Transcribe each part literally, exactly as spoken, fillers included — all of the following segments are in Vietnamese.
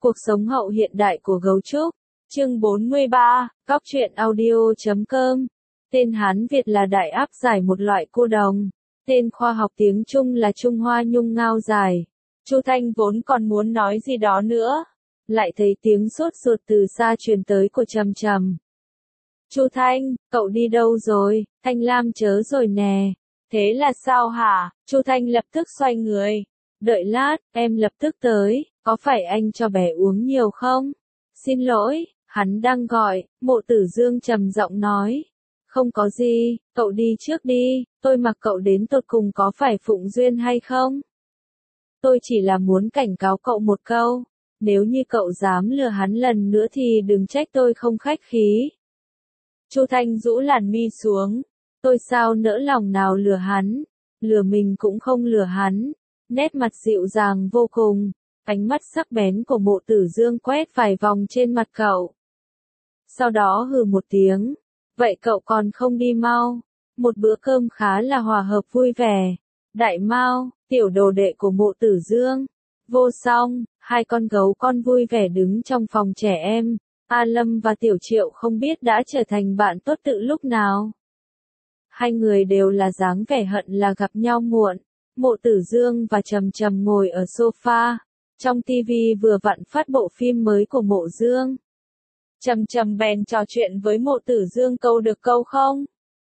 Cuộc sống hậu hiện đại của gấu trúc. Chương bốn mươi ba, Cóc truyện audio chấm com. Tên Hán Việt là đại áp giải, một loại cua đồng. Tên khoa học tiếng Trung là Trung Hoa nhung ngao dài. Chu Thanh vốn còn muốn nói gì đó nữa, lại thấy tiếng sốt ruột từ xa truyền tới của Trầm Trầm. Chu Thanh, cậu đi đâu rồi? Thanh Lam chớ rồi nè. Thế là sao hả? Chu Thanh lập tức xoay người. Đợi lát, em lập tức tới, có phải anh cho bé uống nhiều không? Xin lỗi, hắn đang gọi, Mộ Tử Dương trầm giọng nói. Không có gì, cậu đi trước đi, tôi mặc cậu đến tột cùng có phải Phụng Duyên hay không? Tôi chỉ là muốn cảnh cáo cậu một câu, nếu như cậu dám lừa hắn lần nữa thì đừng trách tôi không khách khí. Chu Thanh rũ làn mi xuống, tôi sao nỡ lòng nào lừa hắn, lừa mình cũng không lừa hắn. Nét mặt dịu dàng vô cùng, ánh mắt sắc bén của Mộ Tử Dương quét vài vòng trên mặt cậu. Sau đó hừ một tiếng, vậy cậu còn không đi mau? Một bữa cơm khá là hòa hợp vui vẻ. Đại Mao, tiểu đồ đệ của Mộ Tử Dương. Vô Song, hai con gấu con vui vẻ đứng trong phòng trẻ em. A Lâm và Tiểu Triệu không biết đã trở thành bạn tốt từ lúc nào. Hai người đều là dáng vẻ hận là gặp nhau muộn. Mộ Tử Dương và Trầm Trầm ngồi ở sofa, trong tivi vừa vặn phát bộ phim mới của Mộ Dương. Trầm Trầm bèn trò chuyện với Mộ Tử Dương câu được câu không.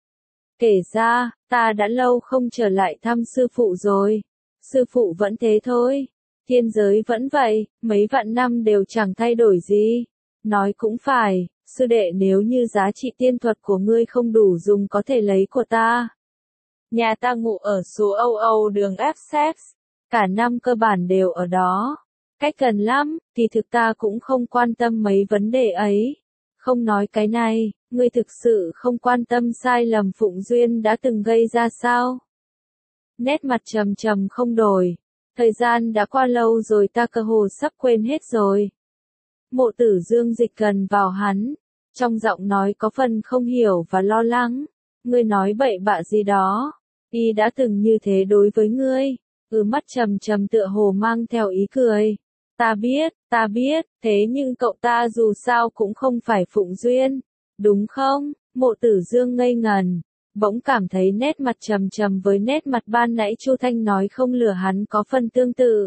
Kể ra, ta đã lâu không trở lại thăm sư phụ rồi. Sư phụ vẫn thế thôi. Thiên giới vẫn vậy, mấy vạn năm đều chẳng thay đổi gì. Nói cũng phải, sư đệ, nếu như giá trị tiên thuật của ngươi không đủ dùng có thể lấy của ta. Nhà ta ngủ ở số Âu Âu đường Essex, cả năm cơ bản đều ở đó. Cách gần lắm, thì thực ta cũng không quan tâm mấy vấn đề ấy. Không nói cái này, ngươi thực sự không quan tâm sai lầm Phụng Duyên đã từng gây ra sao? Nét mặt Trầm Trầm không đổi. Thời gian đã qua lâu rồi, ta cơ hồ sắp quên hết rồi. Mộ Tử Dương dịch gần vào hắn, trong giọng nói có phần không hiểu và lo lắng. Ngươi nói bậy bạ gì đó? Y đã từng như thế đối với ngươi. Ừ, mắt Trầm Trầm tựa hồ mang theo ý cười. Ta biết, ta biết, thế nhưng cậu ta dù sao cũng không phải Phụng Duyên, đúng không? Mộ Tử Dương ngây ngần, bỗng cảm thấy nét mặt Trầm Trầm với nét mặt ban nãy Chu Thanh nói không lừa hắn có phần tương tự.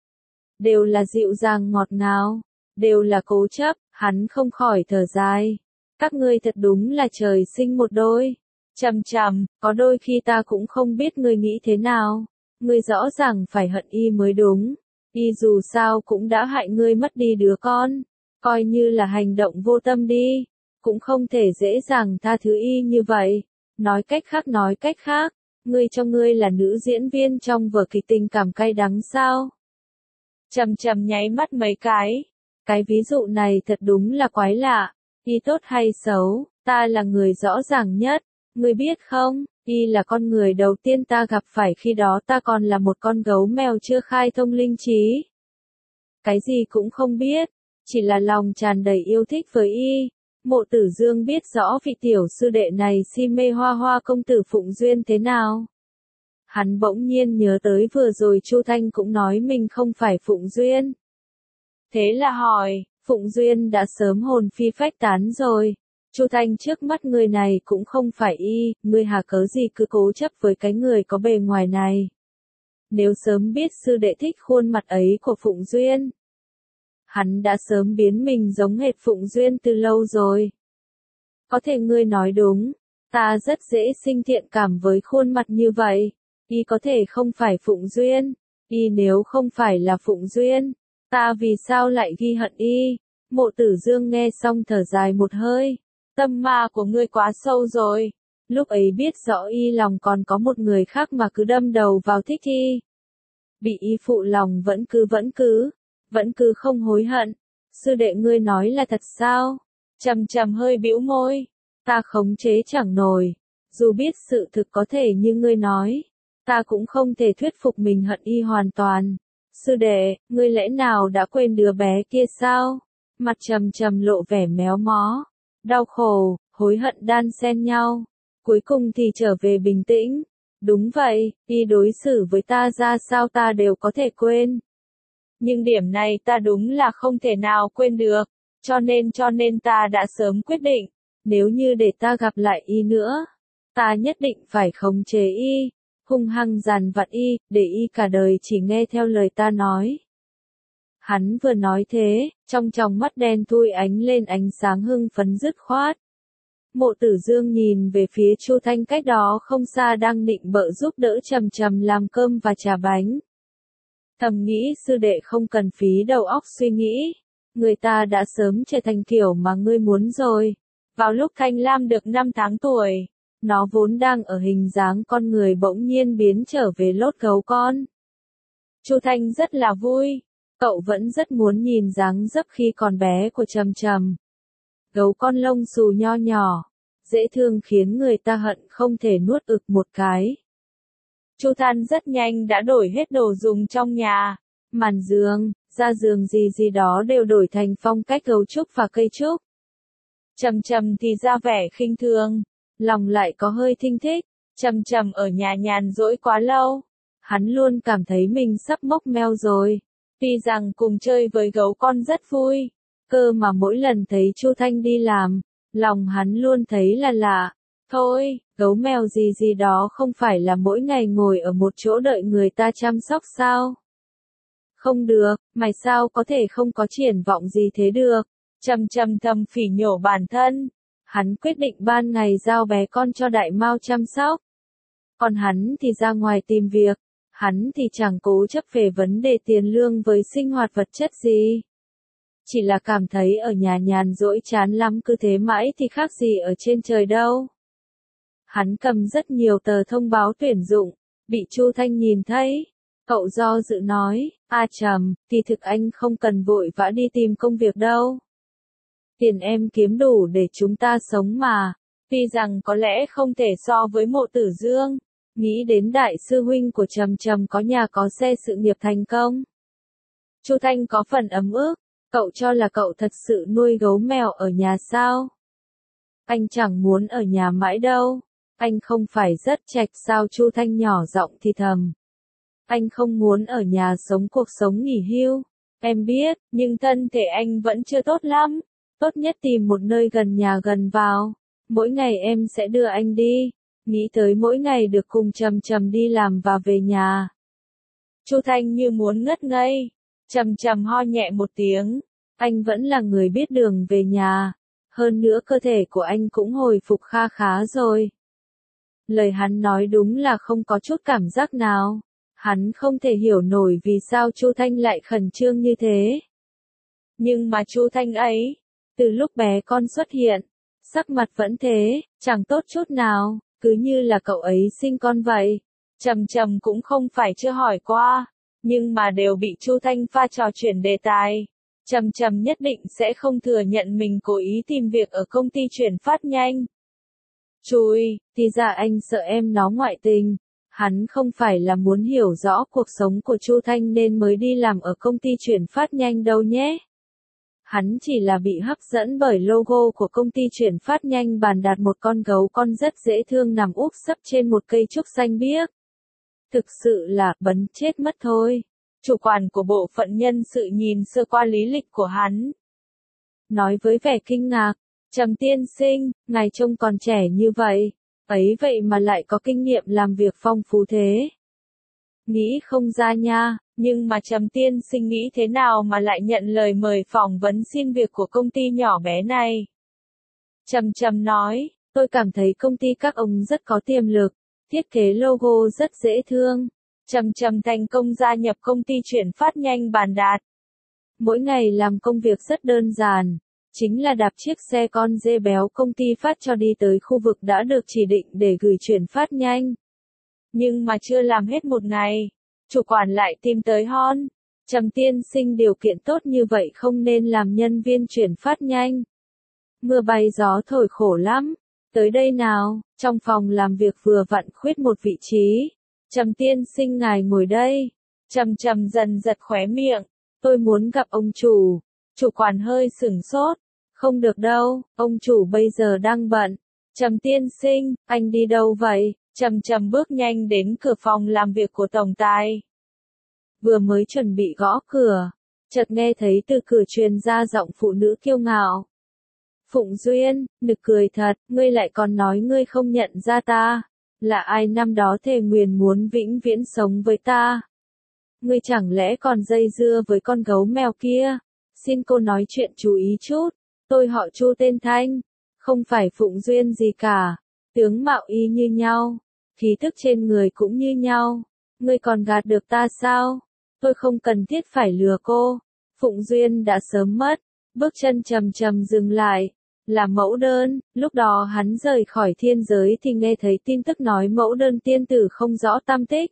Đều là dịu dàng ngọt ngào, đều là cố chấp, hắn không khỏi thở dài. Các ngươi thật đúng là trời sinh một đôi. Trầm Trầm, có đôi khi ta cũng không biết ngươi nghĩ thế nào. Ngươi rõ ràng phải hận y mới đúng. Y dù sao cũng đã hại ngươi mất đi đứa con. Coi như là hành động vô tâm đi. Cũng không thể dễ dàng tha thứ y như vậy. Nói cách khác nói cách khác. Ngươi cho ngươi là nữ diễn viên trong vở kịch tình cảm cay đắng sao? Trầm Trầm nháy mắt mấy cái. Cái ví dụ này thật đúng là quái lạ. Y tốt hay xấu, ta là người rõ ràng nhất. Ngươi biết không, y là con người đầu tiên ta gặp phải khi đó ta còn là một con gấu mèo chưa khai thông linh trí. Cái gì cũng không biết, chỉ là lòng tràn đầy yêu thích với y. Mộ Tử Dương biết rõ vị tiểu sư đệ này si mê Hoa Hoa công tử Phụng Duyên thế nào. Hắn bỗng nhiên nhớ tới vừa rồi Chu Thanh cũng nói mình không phải Phụng Duyên. Thế là hỏi, Phụng Duyên đã sớm hồn phi phách tán rồi. Chu Thanh, trước mắt người này cũng không phải y, ngươi hà cớ gì cứ cố chấp với cái người có bề ngoài này. Nếu sớm biết sư đệ thích khuôn mặt ấy của Phụng Duyên, hắn đã sớm biến mình giống hệt Phụng Duyên từ lâu rồi. Có thể ngươi nói đúng, ta rất dễ sinh thiện cảm với khuôn mặt như vậy. Y có thể không phải Phụng Duyên, y nếu không phải là Phụng Duyên, ta vì sao lại ghi hận y? Mộ Tử Dương nghe xong thở dài một hơi. Tâm ma của ngươi quá sâu rồi. Lúc ấy biết rõ y lòng còn có một người khác mà cứ đâm đầu vào thích y. Bị y phụ lòng vẫn cứ vẫn cứ, vẫn cứ không hối hận. Sư đệ, ngươi nói là thật sao? Trầm Trầm hơi bĩu môi. Ta khống chế chẳng nổi. Dù biết sự thực có thể như ngươi nói, ta cũng không thể thuyết phục mình hận y hoàn toàn. Sư đệ, ngươi lẽ nào đã quên đứa bé kia sao? Mặt Trầm Trầm lộ vẻ méo mó. Đau khổ, hối hận đan xen nhau. Cuối cùng thì trở về bình tĩnh. Đúng vậy, y đối xử với ta ra sao ta đều có thể quên. Nhưng điểm này ta đúng là không thể nào quên được, cho nên cho nên ta đã sớm quyết định, nếu như để ta gặp lại y nữa, ta nhất định phải khống chế y, hung hăng dằn vặt y, để y cả đời chỉ nghe theo lời ta nói. Hắn vừa nói thế, trong tròng mắt đen thui ánh lên ánh sáng hưng phấn dứt khoát. Mộ Tử Dương nhìn về phía Chu Thanh cách đó không xa đang định bợ giúp đỡ Trầm Trầm làm cơm và trà bánh. Thầm nghĩ sư đệ không cần phí đầu óc suy nghĩ, người ta đã sớm trở thành kiểu mà ngươi muốn rồi. Vào lúc Thanh Lam được năm tháng tuổi, nó vốn đang ở hình dáng con người bỗng nhiên biến trở về lốt gấu con. Chu Thanh rất là vui, cậu vẫn rất muốn nhìn dáng dấp khi còn bé của Trầm Trầm. Gấu con lông xù nho nhỏ, dễ thương khiến người ta hận không thể nuốt ực một cái. Chu Thanh rất nhanh đã đổi hết đồ dùng trong nhà, màn giường, da giường gì gì đó đều đổi thành phong cách gấu trúc và cây trúc. Trầm Trầm thì ra vẻ khinh thường, lòng lại có hơi thinh thích. Trầm Trầm ở nhà nhàn rỗi quá lâu, hắn luôn cảm thấy mình sắp mốc meo rồi. Tuy rằng cùng chơi với gấu con rất vui, cơ mà mỗi lần thấy Chu Thanh đi làm, lòng hắn luôn thấy là lạ. Thôi, gấu mèo gì gì đó không phải là mỗi ngày ngồi ở một chỗ đợi người ta chăm sóc sao? Không được, mày sao có thể không có triển vọng gì thế được? Trầm Trầm thầm phỉ nhổ bản thân. Hắn quyết định ban ngày giao bé con cho Đại Mao chăm sóc. Còn hắn thì ra ngoài tìm việc. Hắn thì chẳng cố chấp về vấn đề tiền lương với sinh hoạt vật chất gì. Chỉ là cảm thấy ở nhà nhàn rỗi chán lắm, cứ thế mãi thì khác gì ở trên trời đâu. Hắn cầm rất nhiều tờ thông báo tuyển dụng, bị Chu Thanh nhìn thấy. Cậu do dự nói, a Trầm, thì thực anh không cần vội vã đi tìm công việc đâu. Tiền em kiếm đủ để chúng ta sống mà. Tuy rằng có lẽ không thể so với Mộ Tử Dương, nghĩ đến đại sư huynh của Trầm Trầm có nhà có xe sự nghiệp thành công. Chu Thanh có phần ấm ức, cậu cho là cậu thật sự nuôi gấu mèo ở nhà sao? Anh chẳng muốn ở nhà mãi đâu, anh không phải rất trạch sao? Chu Thanh nhỏ giọng thì thầm. Anh không muốn ở nhà sống cuộc sống nghỉ hưu, em biết, nhưng thân thể anh vẫn chưa tốt lắm, tốt nhất tìm một nơi gần nhà gần vào, mỗi ngày em sẽ đưa anh đi. Nghĩ tới mỗi ngày được cùng Trầm Trầm đi làm và về nhà. Chu Thanh như muốn ngất ngây. Trầm Trầm ho nhẹ một tiếng. Anh vẫn là người biết đường về nhà. Hơn nữa cơ thể của anh cũng hồi phục kha khá rồi. Lời hắn nói đúng là không có chút cảm giác nào. Hắn không thể hiểu nổi vì sao Chu Thanh lại khẩn trương như thế. Nhưng mà Chu Thanh ấy, từ lúc bé con xuất hiện, sắc mặt vẫn thế, chẳng tốt chút nào. Cứ như là cậu ấy sinh con vậy. Trầm Trầm cũng không phải chưa hỏi qua, nhưng mà đều bị Chu Thanh pha trò chuyển đề tài. Trầm Trầm nhất định sẽ không thừa nhận mình cố ý tìm việc ở công ty chuyển phát nhanh. Chùi, thì ra anh sợ em nó ngoại tình. Hắn không phải là muốn hiểu rõ cuộc sống của Chu Thanh nên mới đi làm ở công ty chuyển phát nhanh đâu nhé. Hắn chỉ là bị hấp dẫn bởi logo của công ty chuyển phát nhanh bàn đạt, một con gấu con rất dễ thương nằm úp sấp trên một cây trúc xanh biếc. Thực sự là bấn chết mất thôi. Chủ quản của bộ phận nhân sự nhìn sơ qua lý lịch của hắn. Nói với vẻ kinh ngạc, Trầm tiên sinh, ngài trông còn trẻ như vậy, ấy vậy mà lại có kinh nghiệm làm việc phong phú thế. Nghĩ không ra nha. Nhưng mà Trầm tiên sinh nghĩ thế nào mà lại nhận lời mời phỏng vấn xin việc của công ty nhỏ bé này? Trầm Trầm nói, tôi cảm thấy công ty các ông rất có tiềm lực, thiết kế logo rất dễ thương. Trầm Trầm thành công gia nhập công ty chuyển phát nhanh Bàn Đạt. Mỗi ngày làm công việc rất đơn giản, chính là đạp chiếc xe con dê béo công ty phát cho đi tới khu vực đã được chỉ định để gửi chuyển phát nhanh. Nhưng mà chưa làm hết một ngày, chủ quản lại tìm tới hon. Trầm tiên sinh điều kiện tốt như vậy không nên làm nhân viên chuyển phát nhanh. Mưa bay gió thổi khổ lắm. Tới đây nào, trong phòng làm việc vừa vặn khuyết một vị trí. Trầm tiên sinh ngài ngồi đây. Trầm Trầm dần giật khóe miệng. Tôi muốn gặp ông chủ. Chủ quản hơi sửng sốt. Không được đâu, ông chủ bây giờ đang bận. Trầm tiên sinh, anh đi đâu vậy? Trầm Trầm bước nhanh đến cửa phòng làm việc của tổng tài. vừa mới chuẩn bị gõ cửa, chợt nghe thấy từ cửa truyền ra giọng phụ nữ kiêu ngạo. Phụng Duyên, nực cười thật, ngươi lại còn nói ngươi không nhận ra ta, là ai năm đó thề nguyền muốn vĩnh viễn sống với ta. Ngươi chẳng lẽ còn dây dưa với con gấu mèo kia? Xin cô nói chuyện chú ý chút, tôi họ Chu tên Thanh, không phải Phụng Duyên gì cả, tướng mạo y như nhau, khí thức trên người cũng như nhau, ngươi còn gạt được ta sao? Tôi không cần thiết phải lừa cô. Phụng Duyên đã sớm mất, bước chân chậm chậm dừng lại, là mẫu đơn. Lúc đó hắn rời khỏi thiên giới thì nghe thấy tin tức nói mẫu đơn tiên tử không rõ tăm tích.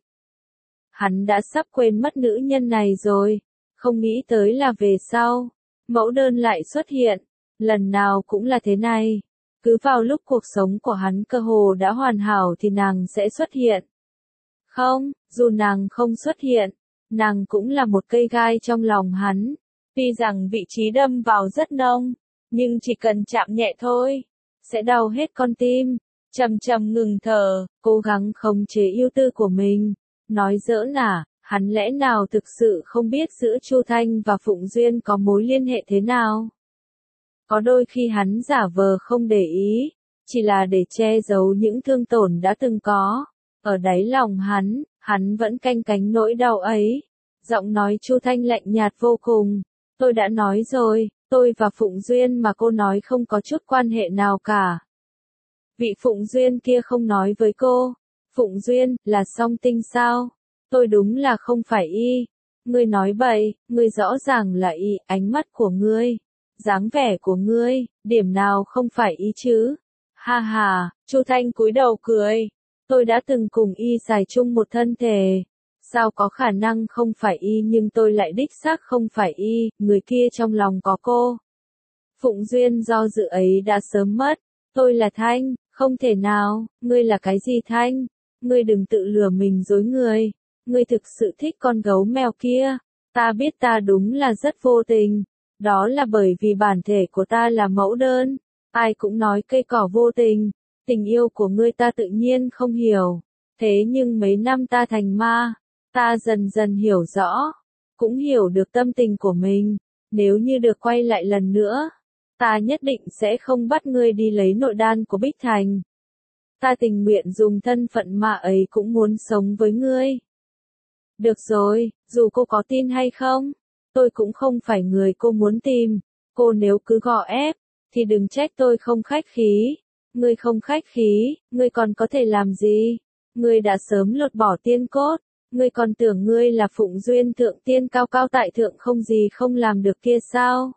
Hắn đã sắp quên mất nữ nhân này rồi, không nghĩ tới là về sau, mẫu đơn lại xuất hiện, lần nào cũng là thế này. Cứ vào lúc cuộc sống của hắn cơ hồ đã hoàn hảo thì nàng sẽ xuất hiện. Không, dù nàng không xuất hiện, nàng cũng là một cây gai trong lòng hắn. Tuy rằng vị trí đâm vào rất nông, nhưng chỉ cần chạm nhẹ thôi, sẽ đau hết con tim. Trầm trầm ngừng thở, cố gắng khống chế yêu tư của mình. Nói giỡn à, hắn lẽ nào thực sự không biết giữa Chu Thanh và Phụng Duyên có mối liên hệ thế nào? Có đôi khi hắn giả vờ không để ý, chỉ là để che giấu những thương tổn đã từng có. Ở đáy lòng hắn, hắn vẫn canh cánh nỗi đau ấy. Giọng nói Chu Thanh lạnh nhạt vô cùng. Tôi đã nói rồi, tôi và Phụng Duyên mà cô nói không có chút quan hệ nào cả. Vị Phụng Duyên kia không nói với cô. Phụng Duyên, là song tinh sao? Tôi đúng là không phải y. Ngươi nói bậy, ngươi rõ ràng là y, ánh mắt của ngươi, dáng vẻ của ngươi, điểm nào không phải y chứ? Ha ha, Chu Thanh cúi đầu cười. Tôi đã từng cùng y xài chung một thân thể. Sao có khả năng không phải y nhưng tôi lại đích xác không phải y, người kia trong lòng có cô. Phụng Duyên do dự ấy đã sớm mất. Tôi là Thanh, không thể nào, ngươi là cái gì Thanh? Ngươi đừng tự lừa mình dối người. Ngươi thực sự thích con gấu mèo kia. Ta biết ta đúng là rất vô tình. Đó là bởi vì bản thể của ta là mẫu đơn. Ai cũng nói cây cỏ vô tình. Tình yêu của ngươi ta tự nhiên không hiểu. Thế nhưng mấy năm ta thành ma, ta dần dần hiểu rõ. Cũng hiểu được tâm tình của mình. Nếu như được quay lại lần nữa, ta nhất định sẽ không bắt ngươi đi lấy nội đan của Bích Thành. Ta tình nguyện dùng thân phận ma ấy cũng muốn sống với ngươi. Được rồi, dù cô có tin hay không, tôi cũng không phải người cô muốn tìm. Cô nếu cứ gò ép, thì đừng trách tôi không khách khí. Ngươi không khách khí, ngươi còn có thể làm gì? Ngươi đã sớm lột bỏ tiên cốt. Ngươi còn tưởng ngươi là Phụng Duyên thượng tiên cao cao tại thượng không gì không làm được kia sao?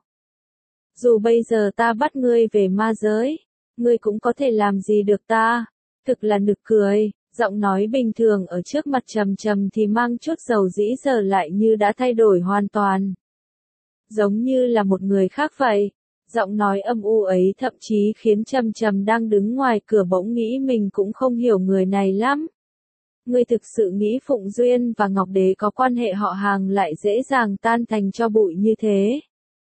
Dù bây giờ ta bắt ngươi về ma giới, ngươi cũng có thể làm gì được ta? Thực là nực cười, giọng nói bình thường ở trước mặt trầm trầm thì mang chút dầu dĩ giờ lại như đã thay đổi hoàn toàn. Giống như là một người khác vậy. Giọng nói âm u ấy thậm chí khiến trầm trầm đang đứng ngoài cửa bỗng nghĩ mình cũng không hiểu người này lắm. Ngươi thực sự nghĩ Phụng Duyên và Ngọc Đế có quan hệ họ hàng lại dễ dàng tan thành cho bụi như thế?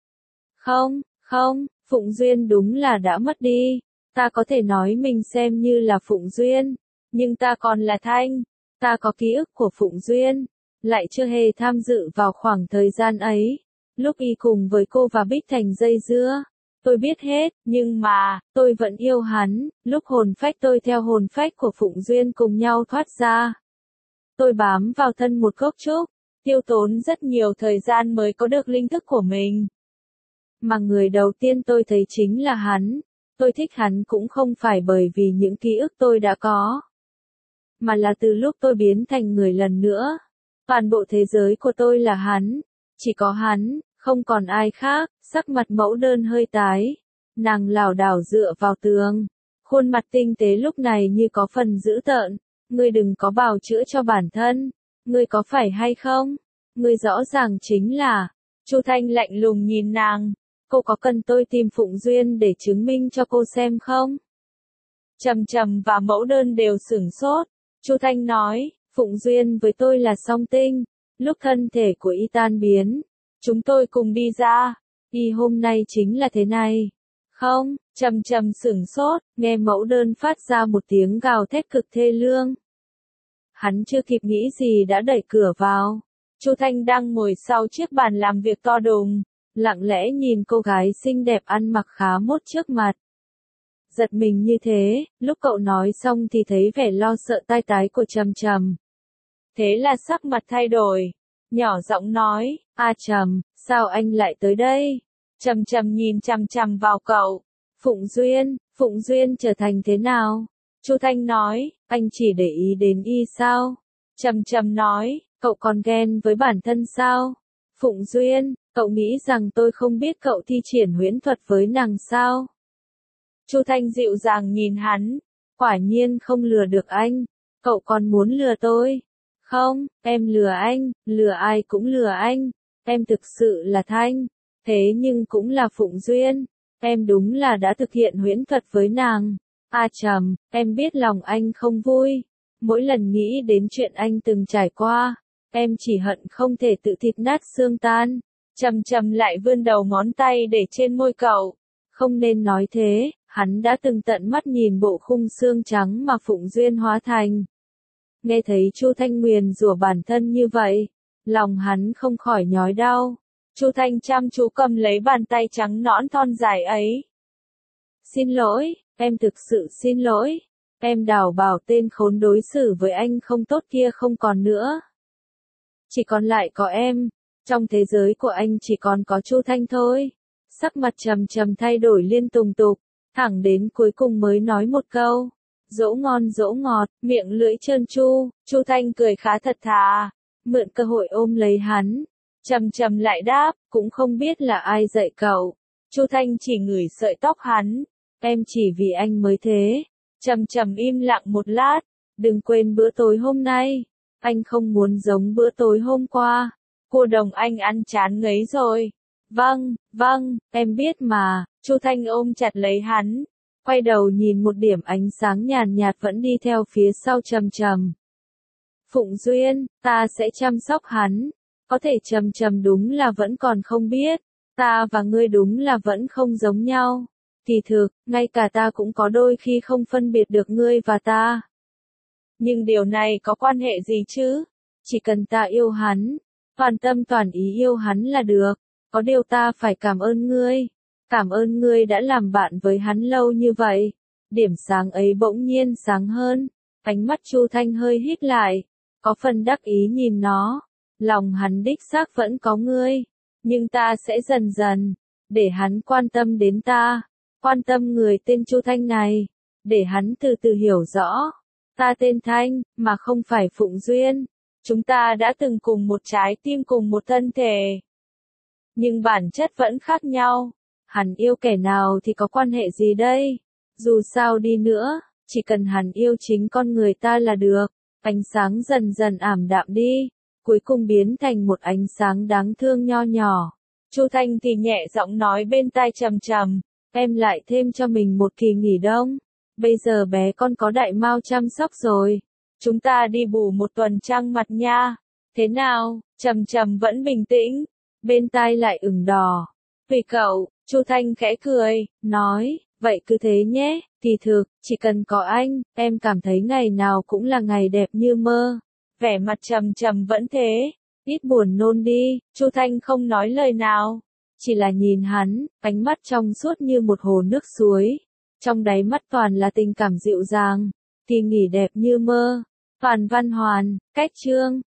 Không, không, Phụng Duyên đúng là đã mất đi. Ta có thể nói mình xem như là Phụng Duyên, nhưng ta còn là Thanh. Ta có ký ức của Phụng Duyên, lại chưa hề tham dự vào khoảng thời gian ấy. Lúc y cùng với cô và Bích Thành dây dưa, tôi biết hết, nhưng mà, tôi vẫn yêu hắn. Lúc hồn phách tôi theo hồn phách của Phụng Duyên cùng nhau thoát ra, tôi bám vào thân một gốc trúc, tiêu tốn rất nhiều thời gian mới có được linh thức của mình. Mà người đầu tiên tôi thấy chính là hắn. Tôi thích hắn cũng không phải bởi vì những ký ức tôi đã có, mà là từ lúc tôi biến thành người lần nữa. Toàn bộ thế giới của tôi là hắn, chỉ có hắn, không còn ai khác. Sắc mặt mẫu đơn hơi tái, nàng lảo đảo dựa vào tường, khuôn mặt tinh tế lúc này như có phần dữ tợn. Ngươi đừng có bào chữa cho bản thân, ngươi có phải hay không? Ngươi rõ ràng chính là. Chu Thanh lạnh lùng nhìn nàng. Cô có cần tôi tìm Phụng Duyên để chứng minh cho cô xem không? Trầm Trầm và mẫu đơn đều sửng sốt. Chu Thanh nói, Phụng Duyên với tôi là song tinh. Lúc thân thể của y tan biến, chúng tôi cùng đi ra. Y hôm nay chính là thế này. Không, Trầm Trầm sửng sốt, nghe mẫu đơn phát ra một tiếng gào thét cực thê lương. Hắn chưa kịp nghĩ gì đã đẩy cửa vào. Chu Thanh đang ngồi sau chiếc bàn làm việc to đùng, lặng lẽ nhìn cô gái xinh đẹp ăn mặc khá mốt trước mặt. Giật mình như thế, lúc cậu nói xong thì thấy vẻ lo sợ tai tái của Trầm Trầm. Thế là sắc mặt thay đổi, nhỏ giọng nói, "A Trầm, sao anh lại tới đây?" Trầm Trầm nhìn chằm chằm vào cậu. "Phụng Duyên, Phụng Duyên trở thành thế nào?" Chu Thanh nói, "Anh chỉ để ý đến y sao?" Trầm Trầm nói, "Cậu còn ghen với bản thân sao?" "Phụng Duyên, cậu nghĩ rằng tôi không biết cậu thi triển huyễn thuật với nàng sao?" Chu Thanh dịu dàng nhìn hắn, "Quả nhiên không lừa được anh, cậu còn muốn lừa tôi?" "Không, em lừa anh, lừa ai cũng lừa anh, em thực sự là Thanh, thế nhưng cũng là Phụng Duyên, em đúng là đã thực hiện huyễn thuật với nàng." "A Trầm, em biết lòng anh không vui, mỗi lần nghĩ đến chuyện anh từng trải qua, em chỉ hận không thể tự thịt nát xương tan." Trầm Trầm lại vươn đầu ngón tay để trên môi cậu. Không nên nói thế, hắn đã từng tận mắt nhìn bộ khung xương trắng mà Phụng Duyên hóa thành. Nghe thấy Chu Thanh nguyền rủa bản thân như vậy, lòng hắn không khỏi nhói đau. Chu Thanh chăm chú cầm lấy bàn tay trắng nõn thon dài ấy. "Xin lỗi, em thực sự xin lỗi. Em đào bảo tên khốn đối xử với anh không tốt kia không còn nữa. Chỉ còn lại có em, trong thế giới của anh chỉ còn có Chu Thanh thôi." Sắc mặt Trầm Trầm thay đổi liên tùng tục, thẳng đến cuối cùng mới nói một câu, "Dỗ ngon dỗ ngọt, miệng lưỡi trơn tru." Chu Thanh cười khá thật thà, mượn cơ hội ôm lấy hắn. Trầm Trầm lại đáp, "Cũng không biết là ai dạy cậu." Chu Thanh chỉ ngửi sợi tóc hắn, "Em chỉ vì anh mới thế." Trầm Trầm im lặng một lát, "Đừng quên bữa tối hôm nay, anh không muốn giống bữa tối hôm qua. Cô đồng anh ăn chán ngấy rồi." "Vâng, vâng, em biết mà." Chu Thanh ôm chặt lấy hắn, quay đầu nhìn một điểm ánh sáng nhàn nhạt vẫn đi theo phía sau Trầm Trầm. "Phụng Duyên, ta sẽ chăm sóc hắn." Có thể Trầm Trầm đúng là vẫn còn không biết, ta và ngươi đúng là vẫn không giống nhau. Kỳ thực, ngay cả ta cũng có đôi khi không phân biệt được ngươi và ta. Nhưng điều này có quan hệ gì chứ? Chỉ cần ta yêu hắn, toàn tâm toàn ý yêu hắn là được. Có điều ta phải cảm ơn ngươi. Cảm ơn ngươi đã làm bạn với hắn lâu như vậy. Điểm sáng ấy bỗng nhiên sáng hơn. Ánh mắt Chu Thanh hơi híp lại, có phần đắc ý nhìn nó. Lòng hắn đích xác vẫn có ngươi, nhưng ta sẽ dần dần, để hắn quan tâm đến ta, quan tâm người tên Chu Thanh này, để hắn từ từ hiểu rõ. Ta tên Thanh, mà không phải Phụng Duyên. Chúng ta đã từng cùng một trái tim cùng một thân thể. Nhưng bản chất vẫn khác nhau. Hắn yêu kẻ nào thì có quan hệ gì đây? Dù sao đi nữa, chỉ cần hắn yêu chính con người ta là được. Ánh sáng dần dần ảm đạm đi, cuối cùng biến thành một ánh sáng đáng thương nho nhỏ. Chu Thanh thì nhẹ giọng nói bên tai Trầm Trầm, "Em lại thêm cho mình một kỳ nghỉ đông. Bây giờ bé con có đại mao chăm sóc rồi. Chúng ta đi bù một tuần trăng mặt nha. Thế nào?" Trầm Trầm vẫn bình tĩnh, bên tai lại ửng đỏ. "Vì cậu." Chu Thanh khẽ cười, nói, "Vậy cứ thế nhé, kỳ thực, chỉ cần có anh, em cảm thấy ngày nào cũng là ngày đẹp như mơ." Vẻ mặt Trầm Trầm vẫn thế, ít buồn nôn đi. Chu Thanh không nói lời nào, chỉ là nhìn hắn, ánh mắt trong suốt như một hồ nước suối. Trong đáy mắt toàn là tình cảm dịu dàng. Kỳ nghỉ đẹp như mơ. Toàn Văn Hoàn, Cách Chương.